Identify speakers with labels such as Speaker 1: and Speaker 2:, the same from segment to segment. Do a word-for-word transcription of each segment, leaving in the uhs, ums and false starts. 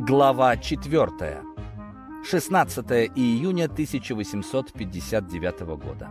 Speaker 1: Глава четвертая. шестнадцатое июня тысяча восемьсот пятьдесят девятого года.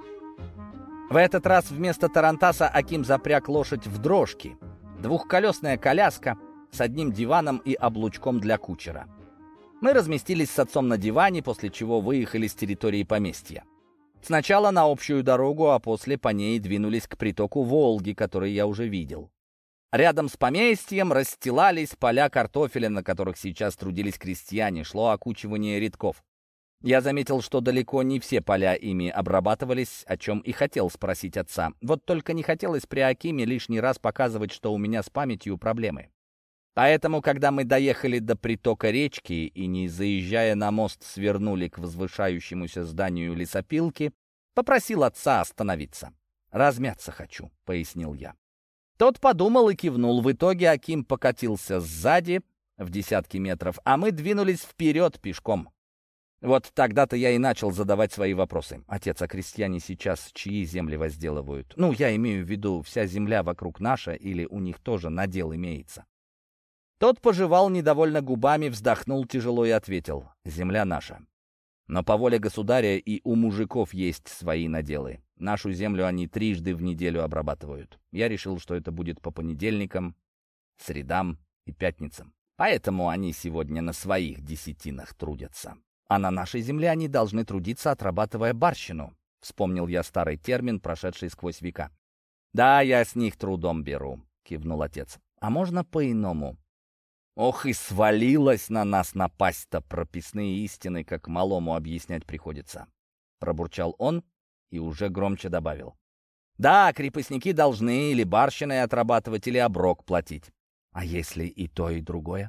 Speaker 1: В этот раз вместо тарантаса Аким запряг лошадь в дрожки. Двухколесная коляска с одним диваном и облучком для кучера. Мы разместились с отцом на диване, после чего выехали с территории поместья. Сначала на общую дорогу, а после по ней двинулись к притоку Волги, который я уже видел. Рядом с поместьем расстилались поля картофеля, на которых сейчас трудились крестьяне, шло окучивание рядков. Я заметил, что далеко не все поля ими обрабатывались, о чем и хотел спросить отца. Вот только не хотелось при Акиме лишний раз показывать, что у меня с памятью проблемы. Поэтому, когда мы доехали до притока речки и, не заезжая на мост, свернули к возвышающемуся зданию лесопилки, попросил отца остановиться. «Размяться хочу», — пояснил я. Тот подумал и кивнул. В итоге Аким покатился сзади в десятки метров, а мы двинулись вперед пешком. Вот тогда-то я и начал задавать свои вопросы. «Отец, а крестьяне сейчас чьи земли возделывают? Ну, я имею в виду, вся земля вокруг наша или у них тоже надел имеется?» Тот пожевал недовольно губами, вздохнул тяжело и ответил: «Земля наша. Но по воле государя и у мужиков есть свои наделы. Нашу землю они трижды в неделю обрабатывают. Я решил, что это будет по понедельникам, средам и пятницам. Поэтому они сегодня на своих десятинах трудятся. А на нашей земле они должны трудиться, отрабатывая барщину». Вспомнил я старый термин, прошедший сквозь века. «Да, я с них трудом беру», — кивнул отец. «А можно по-иному?» Ох, и свалилась на нас напасть-то, прописные истины, как малому объяснять приходится. Пробурчал он и уже громче добавил: «Да, крепостники должны или барщиной отрабатывать, или оброк платить. А если и то, и другое?»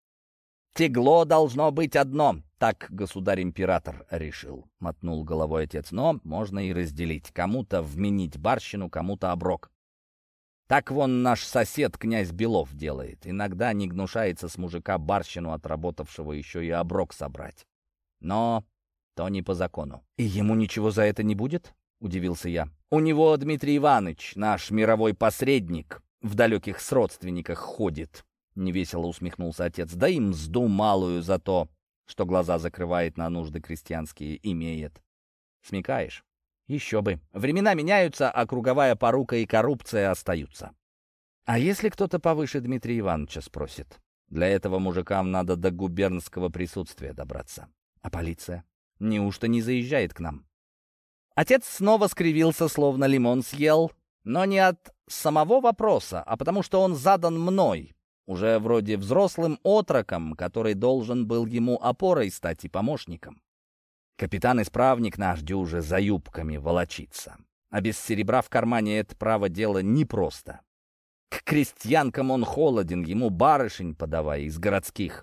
Speaker 1: «Тегло должно быть одно, так государь-император решил», — мотнул головой отец. «Но можно и разделить. Кому-то вменить барщину, кому-то оброк. Так вон наш сосед, князь Белов, делает. Иногда не гнушается с мужика барщину, отработавшего, еще и оброк собрать. Но то не по закону». «И ему ничего за это не будет?» — удивился я. «У него Дмитрий Иванович, наш мировой посредник, в далеких сродственниках ходит», — невесело усмехнулся отец. «Да и мзду малую за то, что глаза закрывает на нужды крестьянские, имеет. Смекаешь? Еще бы. Времена меняются, а круговая порука и коррупция остаются». «А если кто-то повыше Дмитрия Ивановича спросит?» «Для этого мужикам надо до губернского присутствия добраться». «А полиция? Неужто не заезжает к нам?» Отец снова скривился, словно лимон съел, но не от самого вопроса, а потому что он задан мной, уже вроде взрослым отроком, который должен был ему опорой стать и помощником. Капитан-исправник наш дюже за юбками волочится, а без серебра в кармане это, право дело, непросто. К крестьянкам он холоден, ему барышень подавай из городских.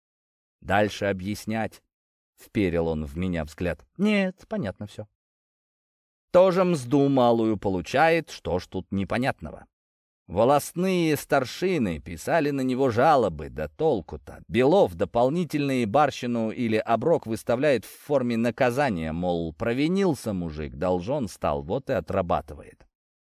Speaker 1: Дальше объяснять, — вперил он в меня взгляд. Нет, понятно все. Тоже мзду малую получает, что ж тут непонятного? Волостные старшины писали на него жалобы, да толку-то. Белов дополнительные барщину или оброк выставляет в форме наказания, мол, провинился мужик, должен стал, вот и отрабатывает.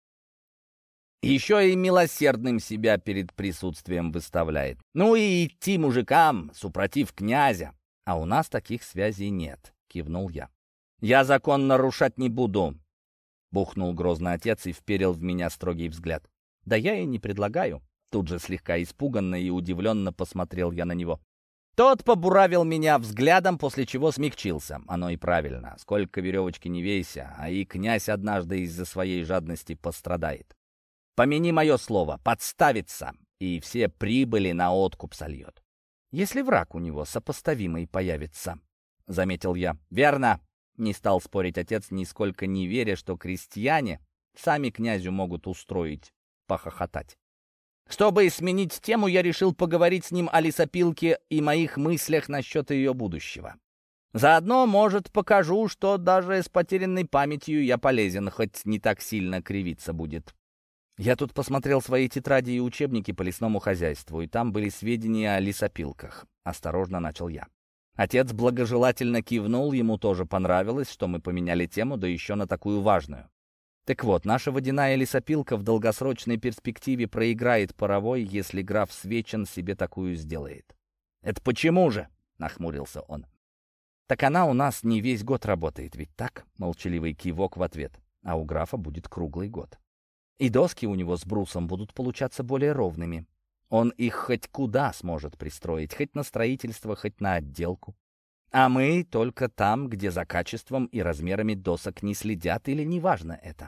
Speaker 1: Еще и милосердным себя перед присутствием выставляет. Ну и идти мужикам, супротив князя. А у нас таких связей нет, кивнул я. «Я закон нарушать не буду», — бухнул грозный отец и вперил в меня строгий взгляд. «Да я и не предлагаю». Тут же слегка испуганно и удивленно посмотрел я на него. Тот побуравил меня взглядом, после чего смягчился. Оно и правильно. Сколько веревочки не вейся, а и князь однажды из-за своей жадности пострадает. Помяни мое слово, подставится, и все прибыли на откуп сольет. Если враг у него сопоставимый появится, — заметил я. «Верно», — не стал спорить отец, нисколько не веря, что крестьяне сами князю могут устроить похохотать. Чтобы сменить тему, я решил поговорить с ним о лесопилке и моих мыслях насчет ее будущего. Заодно, может, покажу, что даже с потерянной памятью я полезен, хоть не так сильно кривиться будет. Я тут посмотрел свои тетради и учебники по лесному хозяйству, и там были сведения о лесопилках. Осторожно начал я. Отец благожелательно кивнул, ему тоже понравилось, что мы поменяли тему, да еще на такую важную. Так вот, наша водяная лесопилка в долгосрочной перспективе проиграет паровой, если граф Свечин себе такую сделает. «Это почему же?» — нахмурился он. «Так она у нас не весь год работает, ведь так?» — молчаливый кивок в ответ. «А у графа будет круглый год. И доски у него с брусом будут получаться более ровными. Он их хоть куда сможет пристроить, хоть на строительство, хоть на отделку. А мы только там, где за качеством и размерами досок не следят, или неважно это».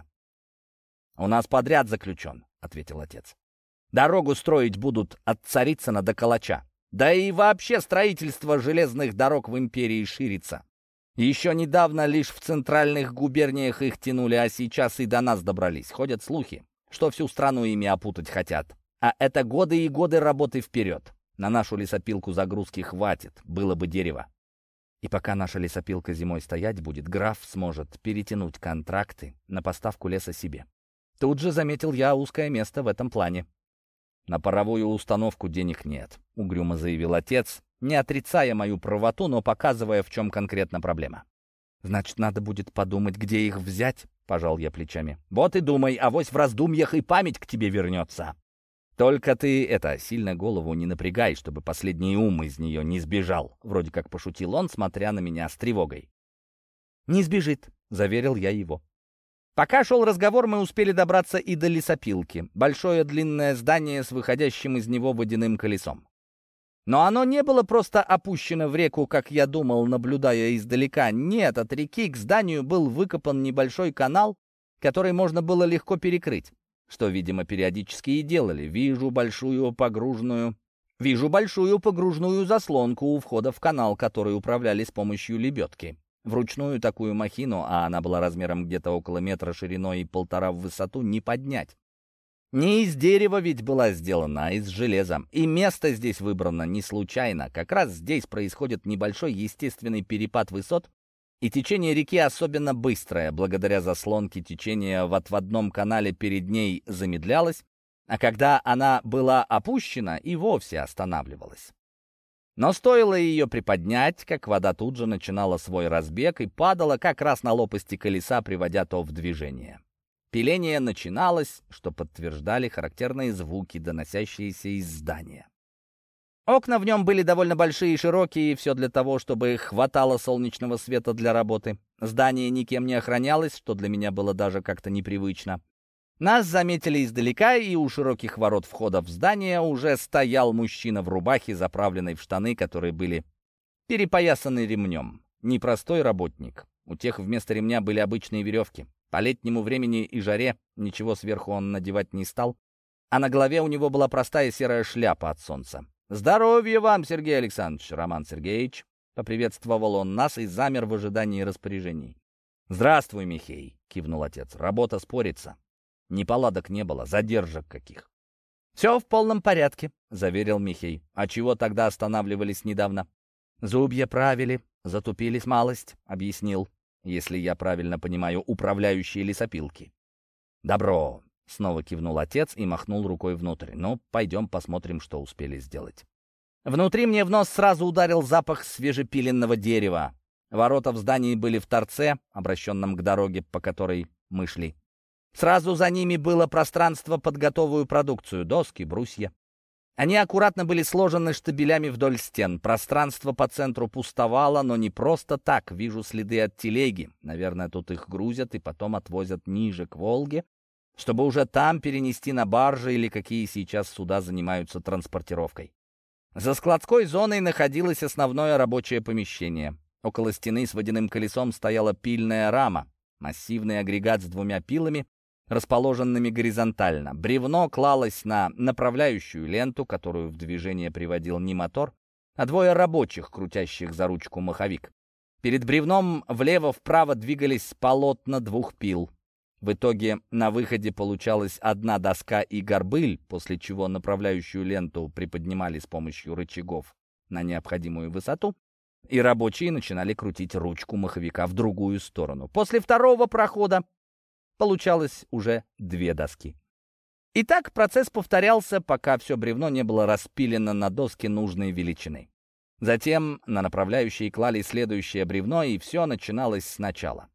Speaker 1: «У нас подряд заключен», — ответил отец. «Дорогу строить будут от Царицына до Калача. Да и вообще строительство железных дорог в империи ширится. Еще недавно лишь в центральных губерниях их тянули, а сейчас и до нас добрались. Ходят слухи, что всю страну ими опутать хотят. А это годы и годы работы вперед. На нашу лесопилку загрузки хватит, было бы дерево. И пока наша лесопилка зимой стоять будет, граф сможет перетянуть контракты на поставку леса себе. Тут же заметил я узкое место в этом плане. «На паровую установку денег нет», — угрюмо заявил отец, не отрицая мою правоту, но показывая, в чем конкретно проблема. «Значит, надо будет подумать, где их взять», — пожал я плечами. «Вот и думай, авось в раздумьях и память к тебе вернется. Только ты, это, сильно голову не напрягай, чтобы последний ум из нее не сбежал», — вроде как пошутил он, смотря на меня с тревогой. «Не сбежит», — заверил я его. Пока шел разговор, мы успели добраться и до лесопилки. Большое длинное здание с выходящим из него водяным колесом. Но оно не было просто опущено в реку, как я думал, наблюдая издалека. Нет, от реки к зданию был выкопан небольшой канал, который можно было легко перекрыть. Что, видимо, периодически и делали. Вижу большую погружную... Вижу большую погружную заслонку у входа в канал, который управляли с помощью лебедки. Вручную такую махину, а она была размером где-то около метра шириной и полтора в высоту, не поднять. Не из дерева ведь была сделана, а из железа. И место здесь выбрано не случайно. Как раз здесь происходит небольшой естественный перепад высот, и течение реки особенно быстрое. Благодаря заслонке течение в отводном канале перед ней замедлялось, а когда она была опущена, и вовсе останавливалась. Но стоило ее приподнять, как вода тут же начинала свой разбег и падала как раз на лопасти колеса, приводя то в движение. Пиление начиналось, что подтверждали характерные звуки, доносящиеся из здания. Окна в нем были довольно большие и широкие, все для того, чтобы хватало солнечного света для работы. Здание никем не охранялось, что для меня было даже как-то непривычно. Нас заметили издалека, и у широких ворот входа в здание уже стоял мужчина в рубахе, заправленной в штаны, которые были перепоясаны ремнем. Непростой работник. У тех вместо ремня были обычные веревки. По летнему времени и жаре ничего сверху он надевать не стал, а на голове у него была простая серая шляпа от солнца. «Здоровья вам, Сергей Александрович, Роман Сергеевич!» — поприветствовал он нас и замер в ожидании распоряжений. «Здравствуй, Михей!» — кивнул отец. «Работа спорится. Неполадок не было, задержек каких». «Все в полном порядке», — заверил Михей. «А чего тогда останавливались недавно?» «Зубья правили, затупились малость», — объяснил, если я правильно понимаю, управляющие лесопилки. «Добро», — снова кивнул отец и махнул рукой внутрь. «Ну, пойдем посмотрим, что успели сделать». Внутри мне в нос сразу ударил запах свежепиленного дерева. Ворота в здании были в торце, обращенном к дороге, по которой мы шли. Сразу за ними было пространство под готовую продукцию — доски, брусья. Они аккуратно были сложены штабелями вдоль стен. Пространство по центру пустовало, но не просто так. Вижу следы от телеги. Наверное, тут их грузят и потом отвозят ниже, к Волге, чтобы уже там перенести на баржи или какие сейчас суда занимаются транспортировкой. За складской зоной находилось основное рабочее помещение. Около стены с водяным колесом стояла пильная рама, массивный агрегат с двумя пилами, расположенными горизонтально. Бревно клалось на направляющую ленту, которую в движение приводил не мотор, а двое рабочих, крутящих за ручку маховик. Перед бревном влево-вправо двигались полотна двух пил. В итоге на выходе получалась одна доска и горбыль, после чего направляющую ленту приподнимали с помощью рычагов на необходимую высоту, и рабочие начинали крутить ручку маховика в другую сторону. После второго прохода получалось уже две доски. И так процесс повторялся, пока все бревно не было распилено на доски нужной величины. Затем на направляющие клали следующее бревно, и все начиналось сначала.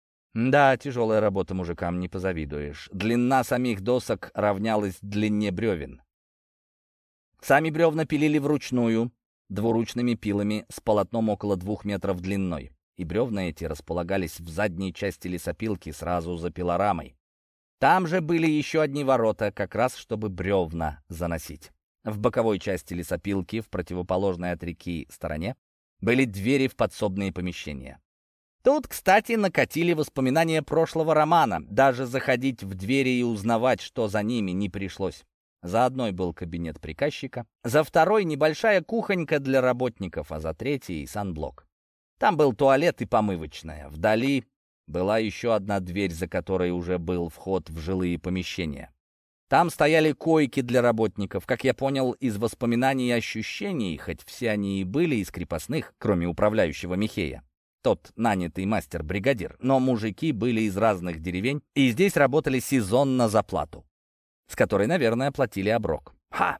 Speaker 1: Да, тяжелая работа, мужикам не позавидуешь. Длина самих досок равнялась длине бревен. Сами бревна пилили вручную. двуручными пилами с полотном около двух метров длиной. И бревна эти располагались в задней части лесопилки сразу за пилорамой. Там же были еще одни ворота, как раз чтобы бревна заносить. В боковой части лесопилки, в противоположной от реки стороне, были двери в подсобные помещения. Тут, кстати, накатили воспоминания прошлого романа. Даже заходить в двери и узнавать, что за ними, не пришлось. За одной был кабинет приказчика, за второй небольшая кухонька для работников, а за третьей санблок. Там был туалет и помывочная. Вдали была еще одна дверь, за которой уже был вход в жилые помещения. Там стояли койки для работников, как я понял из воспоминаний и ощущений, хоть все они и были из крепостных, кроме управляющего Михея. Тот нанятый мастер-бригадир, но мужики были из разных деревень, и здесь работали сезонно за плату, с которой, наверное, платили оброк. Ха!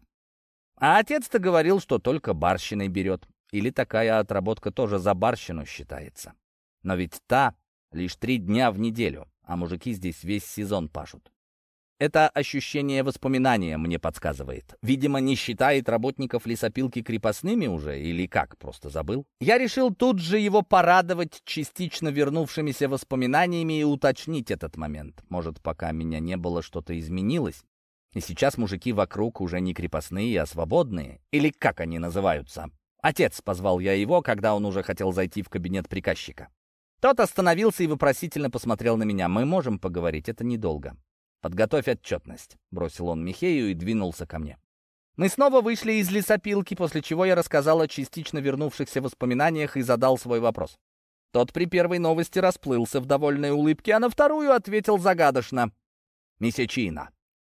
Speaker 1: А отец-то говорил, что только барщиной берет. Или такая отработка тоже за барщину считается. Но ведь та лишь три дня в неделю, а мужики здесь весь сезон пашут. Это ощущение воспоминания мне подсказывает. Видимо, не считает работников лесопилки крепостными уже, или как, просто забыл. Я решил тут же его порадовать частично вернувшимися воспоминаниями и уточнить этот момент. Может, пока меня не было, что-то изменилось, и сейчас мужики вокруг уже не крепостные, а свободные, или как они называются. «Отец», — позвал я его, когда он уже хотел зайти в кабинет приказчика. Тот остановился и вопросительно посмотрел на меня. «Мы можем поговорить, это недолго». «Подготовь отчетность», — бросил он Михею и двинулся ко мне. Мы снова вышли из лесопилки, после чего я рассказал о частично вернувшихся воспоминаниях и задал свой вопрос. Тот при первой новости расплылся в довольной улыбке, а на вторую ответил загадочно. «Месячина».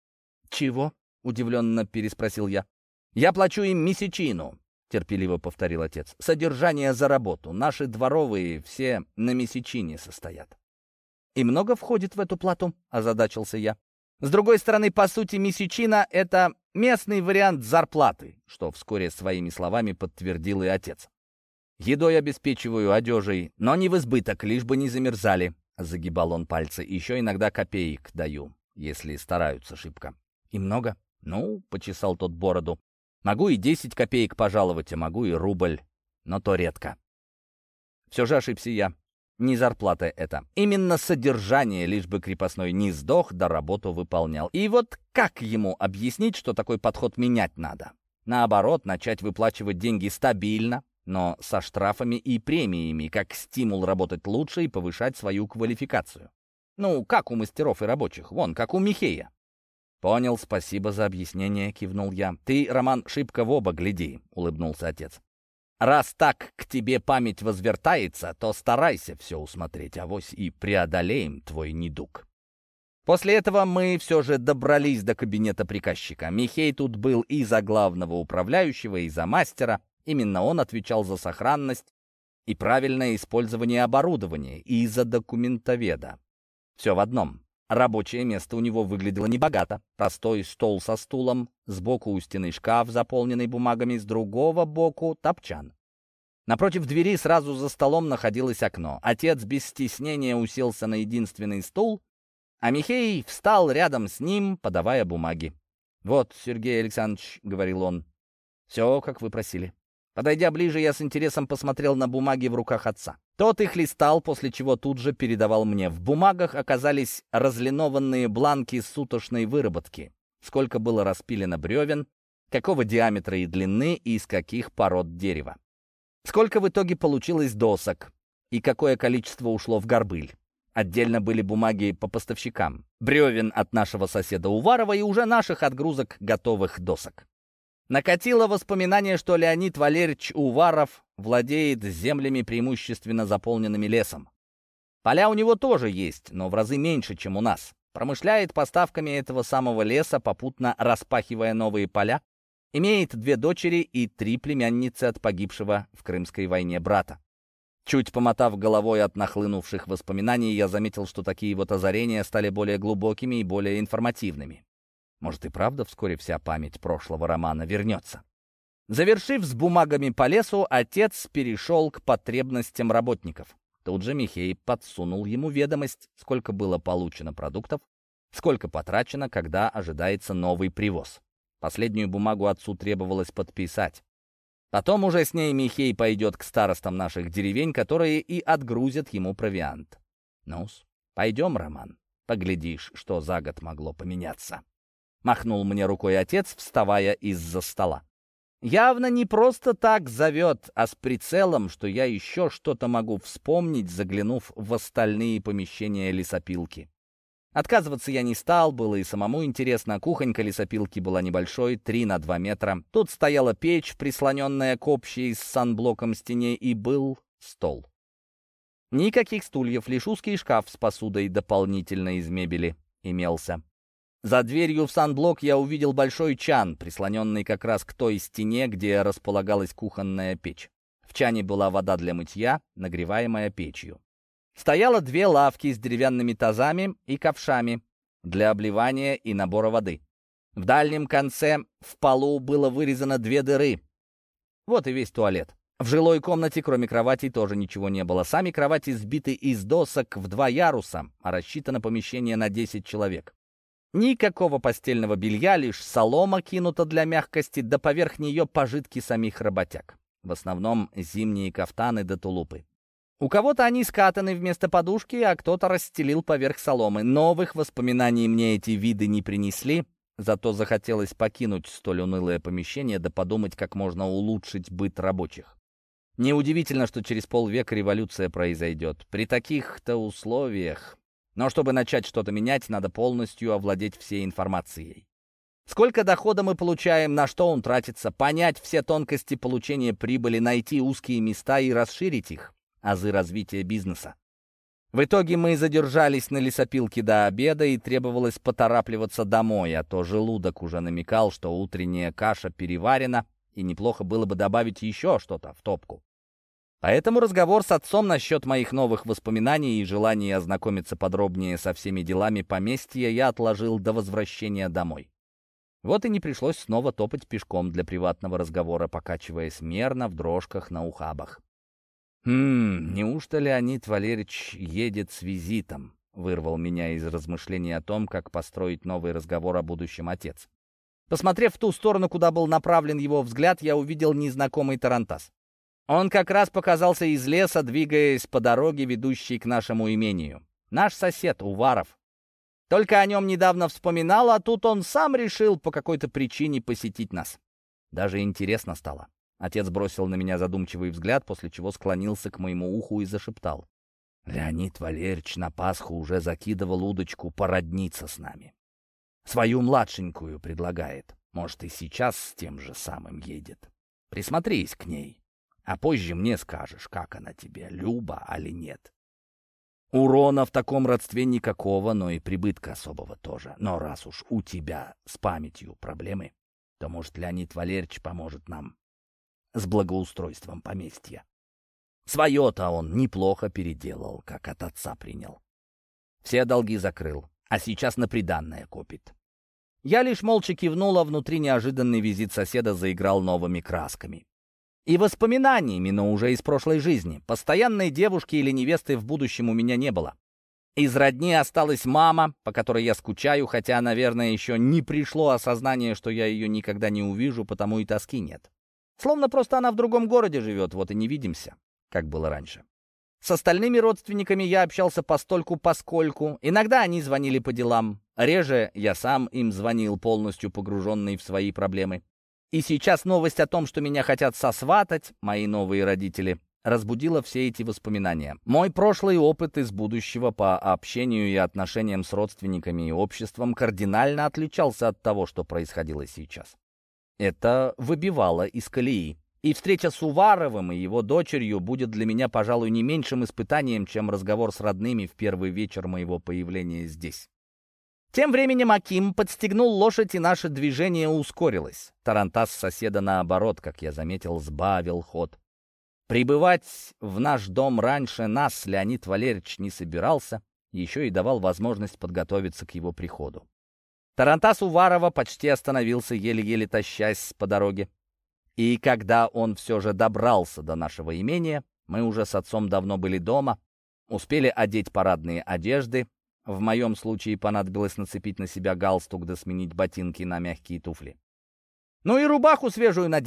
Speaker 1: «Чего?» — удивленно переспросил я. «Я плачу им месячину», — терпеливо повторил отец. «Содержание за работу. Наши дворовые все на месячине состоят». «И много входит в эту плату?» — озадачился я. С другой стороны, по сути, месячина — это местный вариант зарплаты, что вскоре своими словами подтвердил и отец. «Едой обеспечиваю, одежей, но не в избыток, лишь бы не замерзали», — загибал он пальцы. «Еще иногда копеек даю, если стараются шибко». «И много?» «Ну», — почесал тот бороду. «Могу и десять копеек пожаловать, а могу и рубль, но то редко». Все же ошибся я. Не зарплата это. Именно содержание, лишь бы крепостной не сдох, да работу выполнял. И вот как ему объяснить, что такой подход менять надо? Наоборот, начать выплачивать деньги стабильно, но со штрафами и премиями, как стимул работать лучше и повышать свою квалификацию. Ну, как у мастеров и рабочих, вон, как у Михея. «Понял, спасибо за объяснение», — кивнул я. «Ты, Роман, шибко в оба гляди», — улыбнулся отец. «Раз так к тебе память возвертается, то старайся все усмотреть, авось и преодолеем твой недуг». После этого мы все же добрались до кабинета приказчика. Михей тут был и за главного управляющего, и за мастера. Именно он отвечал за сохранность и правильное использование оборудования, и за документоведа. Все в одном. Рабочее место у него выглядело небогато. Простой стол со стулом, сбоку у стены шкаф, заполненный бумагами, с другого боку топчан. Напротив двери сразу за столом находилось окно. Отец без стеснения уселся на единственный стул, а Михей встал рядом с ним, подавая бумаги. «Вот, Сергей Александрович», — говорил он, — «все, как вы просили». Подойдя ближе, я с интересом посмотрел на бумаги в руках отца. Тот их листал, после чего тут же передавал мне. В бумагах оказались разлинованные бланки суточной выработки. Сколько было распилено бревен, какого диаметра и длины и из каких пород дерева. Сколько в итоге получилось досок и какое количество ушло в горбыль. Отдельно были бумаги по поставщикам. Бревен от нашего соседа Уварова и уже наших отгрузок готовых досок. Накатило воспоминание, что Леонид Валерьевич Уваров владеет землями, преимущественно заполненными лесом. Поля у него тоже есть, но в разы меньше, чем у нас. Промышляет поставками этого самого леса, попутно распахивая новые поля. Имеет две дочери и три племянницы от погибшего в Крымской войне брата. Чуть помотав головой от нахлынувших воспоминаний, я заметил, что такие вот озарения стали более глубокими и более информативными. Может и правда вскоре вся память прошлого романа вернется. Завершив с бумагами по лесу, отец перешел к потребностям работников. Тут же Михей подсунул ему ведомость, сколько было получено продуктов, сколько потрачено, когда ожидается новый привоз. Последнюю бумагу отцу требовалось подписать. Потом уже с ней Михей пойдет к старостам наших деревень, которые и отгрузят ему провиант. Ну-с, пойдем, Роман, поглядишь, что за год могло поменяться. Махнул мне рукой отец, вставая из-за стола. Явно не просто так зовет, а с прицелом, что я еще что-то могу вспомнить, заглянув в остальные помещения лесопилки. Отказываться я не стал, было и самому интересно. Кухонька лесопилки была небольшой, три на два метра. Тут стояла печь, прислоненная к общей с санблоком стене, и был стол. Никаких стульев, лишь узкий шкаф с посудой дополнительно из мебели имелся. За дверью в санблок я увидел большой чан, прислоненный как раз к той стене, где располагалась кухонная печь. В чане была вода для мытья, нагреваемая печью. Стояло две лавки с деревянными тазами и ковшами для обливания и набора воды. В дальнем конце в полу было вырезано две дыры. Вот и весь туалет. В жилой комнате, кроме кроватей, тоже ничего не было. Сами кровати сбиты из досок в два яруса, а рассчитано помещение на десять человек. Никакого постельного белья, лишь солома кинута для мягкости, да поверх нее пожитки самих работяг. В основном зимние кафтаны да тулупы. У кого-то они скатаны вместо подушки, а кто-то расстелил поверх соломы. Новых воспоминаний мне эти виды не принесли, зато захотелось покинуть столь унылое помещение да подумать, как можно улучшить быт рабочих. Неудивительно, что через полвека революция произойдет. При таких-то условиях... Но чтобы начать что-то менять, надо полностью овладеть всей информацией. Сколько дохода мы получаем, на что он тратится, понять все тонкости получения прибыли, найти узкие места и расширить их. Азы развития бизнеса. В итоге мы задержались на лесопилке до обеда, и требовалось поторапливаться домой, а то желудок уже намекал, что утренняя каша переварена, и неплохо было бы добавить еще что-то в топку. Поэтому разговор с отцом насчет моих новых воспоминаний и желания ознакомиться подробнее со всеми делами поместья я отложил до возвращения домой. Вот и не пришлось снова топать пешком для приватного разговора, покачиваясь мерно в дрожках на ухабах. «Хм, неужто Леонид Валерьевич едет с визитом?» — вырвал меня из размышлений о том, как построить новый разговор о будущем отец. Посмотрев в ту сторону, куда был направлен его взгляд, я увидел незнакомый тарантас. Он как раз показался из леса, двигаясь по дороге, ведущей к нашему имению. Наш сосед, Уваров. Только о нем недавно вспоминал, а тут он сам решил по какой-то причине посетить нас. Даже интересно стало. Отец бросил на меня задумчивый взгляд, после чего склонился к моему уху и зашептал. Леонид Валерьевич на Пасху уже закидывал удочку породниться с нами. Свою младшенькую предлагает. Может, и сейчас с тем же самым едет. Присмотрись к ней. А позже мне скажешь, как она тебе, Люба, али нет. Урона в таком родстве никакого, но и прибытка особого тоже. Но раз уж у тебя с памятью проблемы, то, может, Леонид Валерьевич поможет нам с благоустройством поместья. Свое-то он неплохо переделал, как от отца принял. Все долги закрыл, а сейчас на приданное копит. Я лишь молча кивнул, а внутри неожиданный визит соседа заиграл новыми красками. И воспоминаниями, но уже из прошлой жизни. Постоянной девушки или невесты в будущем у меня не было. Из родни осталась мама, по которой я скучаю, хотя, наверное, еще не пришло осознание, что я ее никогда не увижу, потому и тоски нет. Словно просто она в другом городе живет, вот и не видимся, как было раньше. С остальными родственниками я общался постольку-поскольку. Иногда они звонили по делам. Реже я сам им звонил, полностью погруженный в свои проблемы. И сейчас новость о том, что меня хотят сосватать, мои новые родители, разбудила все эти воспоминания. Мой прошлый опыт из будущего по общению и отношениям с родственниками и обществом кардинально отличался от того, что происходило сейчас. Это выбивало из колеи. И встреча с Уваровым и его дочерью будет для меня, пожалуй, не меньшим испытанием, чем разговор с родными в первый вечер моего появления здесь. Тем временем Аким подстегнул лошадь, и наше движение ускорилось. Тарантас соседа, наоборот, как я заметил, сбавил ход. Прибывать в наш дом раньше нас Леонид Валерьевич не собирался, еще и давал возможность подготовиться к его приходу. Тарантас Уварова почти остановился, еле-еле тащась по дороге. И когда он все же добрался до нашего имения, мы уже с отцом давно были дома, успели одеть парадные одежды. В моем случае понадобилось нацепить на себя галстук да сменить ботинки на мягкие туфли. Ну и рубаху свежую надеть.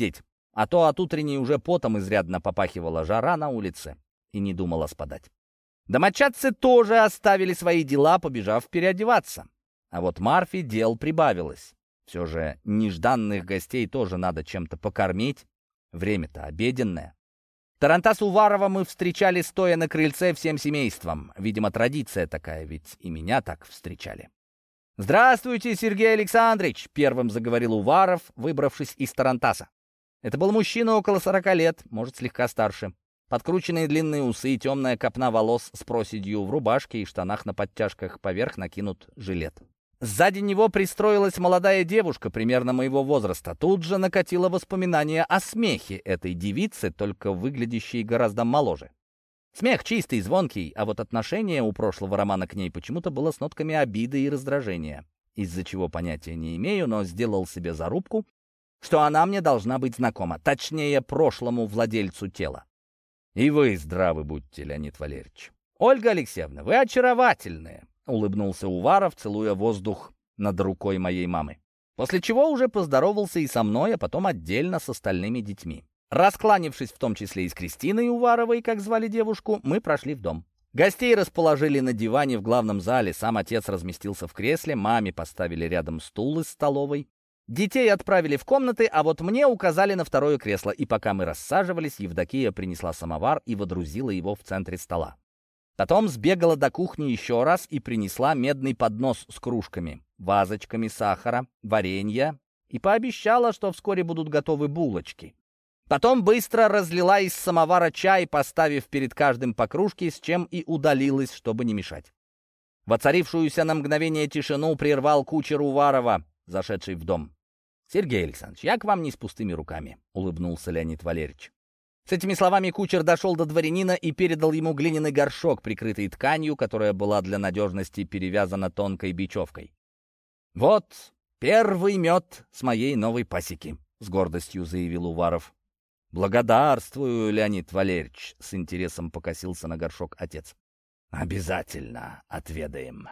Speaker 1: А то от утренней уже потом изрядно попахивала жара на улице и не думала спадать. Домочадцы тоже оставили свои дела, побежав переодеваться. А вот Марфе дел прибавилось. Все же нежданных гостей тоже надо чем-то покормить. Время-то обеденное. Тарантас Уварова мы встречали, стоя на крыльце всем семейством. Видимо, традиция такая, ведь и меня так встречали. «Здравствуйте, Сергей Александрович!» — первым заговорил Уваров, выбравшись из тарантаса. Это был мужчина около сорока лет, может, слегка старше. Подкрученные длинные усы, темная копна волос с проседью, в рубашке и штанах на подтяжках, поверх накинут жилет. Сзади него пристроилась молодая девушка примерно моего возраста. Тут же накатило воспоминание о смехе этой девицы, только выглядящей гораздо моложе. Смех чистый, звонкий, а вот отношение у прошлого романа к ней почему-то было с нотками обиды и раздражения, из-за чего понятия не имею, но сделал себе зарубку, что она мне должна быть знакома, точнее, прошлому владельцу тела. «И вы здравы будьте, Леонид Валерьевич». «Ольга Алексеевна, вы очаровательные», — улыбнулся Уваров, целуя воздух над рукой моей мамы. После чего уже поздоровался и со мной, а потом отдельно с остальными детьми. Раскланившись в том числе и с Кристиной Уваровой, как звали девушку, мы прошли в дом. Гостей расположили на диване в главном зале, сам отец разместился в кресле, маме поставили рядом стул из столовой. Детей отправили в комнаты, а вот мне указали на второе кресло, и пока мы рассаживались, Евдокия принесла самовар и водрузила его в центре стола. Потом сбегала до кухни еще раз и принесла медный поднос с кружками, вазочками сахара, варенья и пообещала, что вскоре будут готовы булочки. Потом быстро разлила из самовара чай, поставив перед каждым по кружке, с чем и удалилась, чтобы не мешать. Воцарившуюся на мгновение тишину прервал кучер Уварова, зашедший в дом. «Сергей Александрович, я к вам не с пустыми руками», — улыбнулся Леонид Валерьевич. С этими словами кучер дошел до дворянина и передал ему глиняный горшок, прикрытый тканью, которая была для надежности перевязана тонкой бечевкой. «Вот первый мед с моей новой пасеки», — с гордостью заявил Уваров. «Благодарствую, Леонид Валерьевич», — с интересом покосился на горшок отец. «Обязательно отведаем.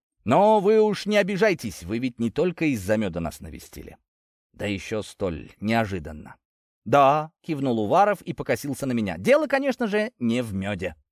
Speaker 1: Но вы уж не обижайтесь, вы ведь не только из-за меда нас навестили. Да еще столь неожиданно». «Да», — кивнул Уваров и покосился на меня. «Дело, конечно же, не в меде».